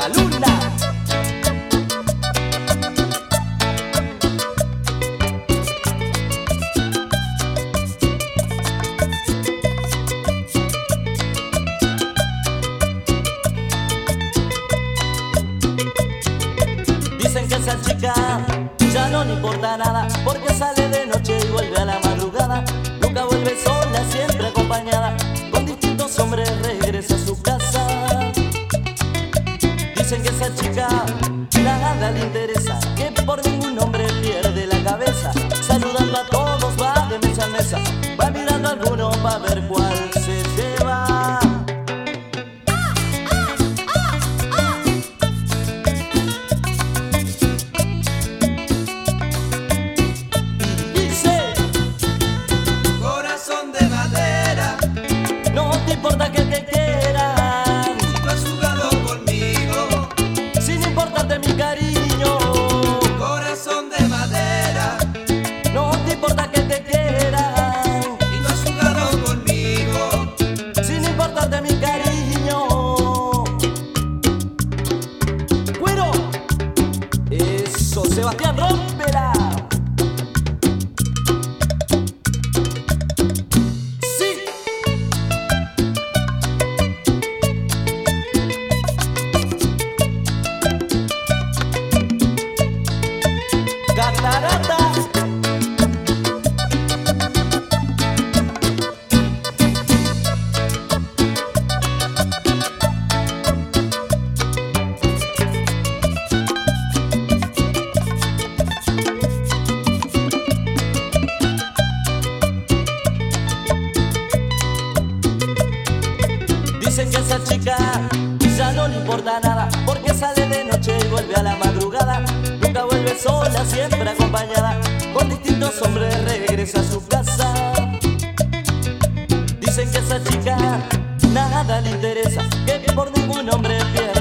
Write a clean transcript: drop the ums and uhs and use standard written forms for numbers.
la luna. Dicen que esa chica ya no le importa nada, porque sale de noche y vuelve a la madrugada. Nunca vuelve sola, siempre acompañada, con distintos hombres regresa a su casa. Dicen que esa chica nada le interesa, que por ningún hombre pierde la cabeza. Saludando a todos va de mesa en mesa, va mirando a alguno para ver cuál se lleva. No importa que te quieran, si tú has jugado conmigo, sin importarte mi cariño. corazón de madera, No te importa que te quieran, si tú has jugado conmigo, sin importarte mi cariño. Bueno, eso, Sebastián, rómpela. Catarata. Dicen que a esa chica ya no le importa nada, porque sale de noche y vuelve a la madrugada. Nunca vuelve sola, siempre acompañada, con distintos hombres regresa a su casa. Dicen que a esa chica nada le interesa, que por ningún hombre pierde